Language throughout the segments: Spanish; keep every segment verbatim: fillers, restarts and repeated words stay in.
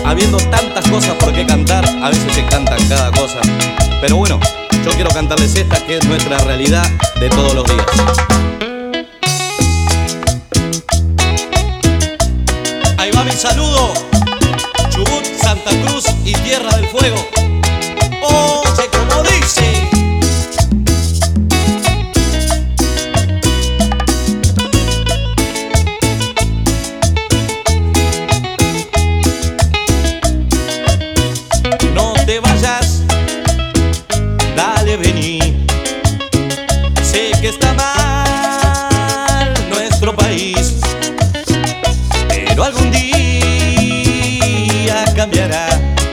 habiendo tantas cosas por qué cantar, a veces se cantan cada cosa. Pero bueno, yo quiero cantarles esta que es nuestra realidad de todos los días. Ahí va mi saludo, Chubut, Santa Cruz y Tierra del Fuego. Oye, como dice. No te vayas, dale, vení. Sé que está mal nuestro país, pero algún día cambiará.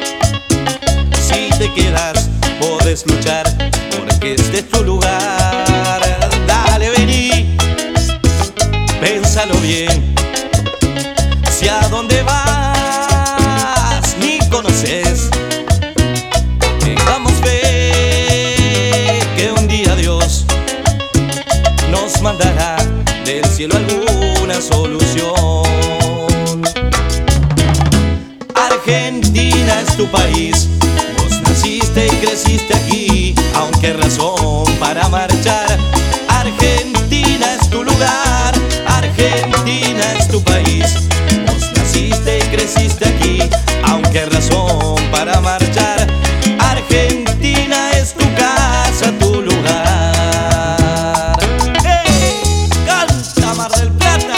Si te quedas, podés luchar, porque este es tu lugar. Dale, vení, pénsalo bien. Si a dónde vas ni conoces, tengamos fe que un día Dios nos mandará del cielo alguna solución. Argentina es tu país, vos naciste y creciste aquí, aunque razón para marchar. Argentina es tu lugar, Argentina es tu país, vos naciste y creciste aquí, aunque razón para marchar. Argentina es tu casa, tu lugar. ¡Hey! ¡Canta Mar del Plata!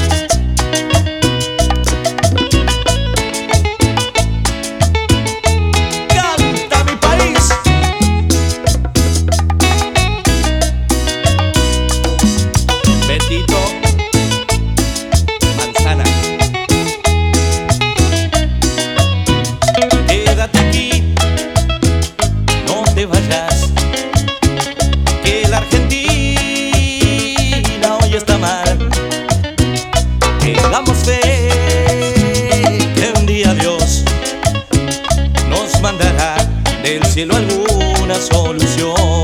¡Canta mi país! Betito Manzana. Quédate aquí, no te vayas, que la Argentina hoy está mal. Tengamos fe que un día Dios nos mandará del cielo alguna solución.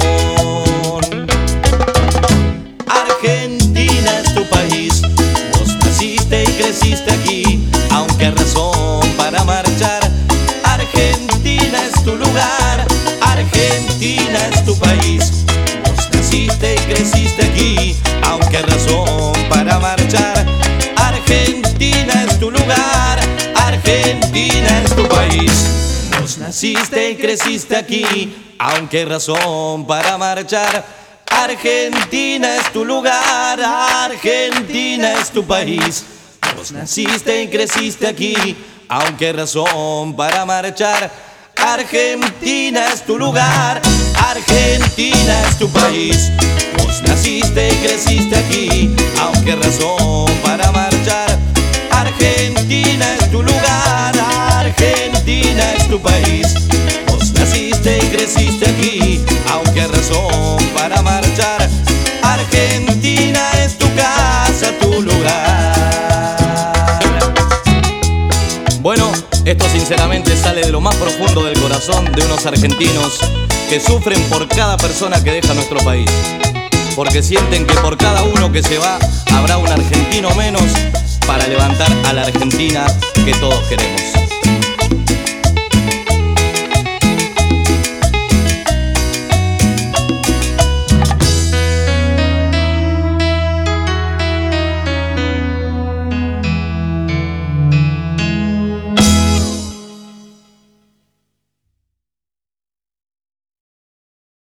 Argentina es tu país, vos naciste y creciste aquí, aunque razón para marchar. Argentina es tu lugar, Argentina es tu país, vos naciste y creciste aquí, aunque razón para marchar. Argentina es tu lugar, Argentina es tu país, vos naciste y creciste aquí, aunque razón para marchar. Argentina es tu lugar, Argentina es tu país, vos naciste y creciste aquí, aunque razón para marchar. Argentina es tu lugar, Argentina es tu país, vos naciste y creciste aquí, aunque razón para marchar. Argentina es tu lugar, Argentina es tu país, vos naciste y creciste aquí, aunque razón para marchar. Argentina es tu casa, tu lugar. Bueno, esto sinceramente sale de lo más profundo del corazón de unos argentinos que sufren por cada persona que deja nuestro país, porque sienten que por cada uno que se va habrá un argentino menos para levantar a la Argentina que todos queremos.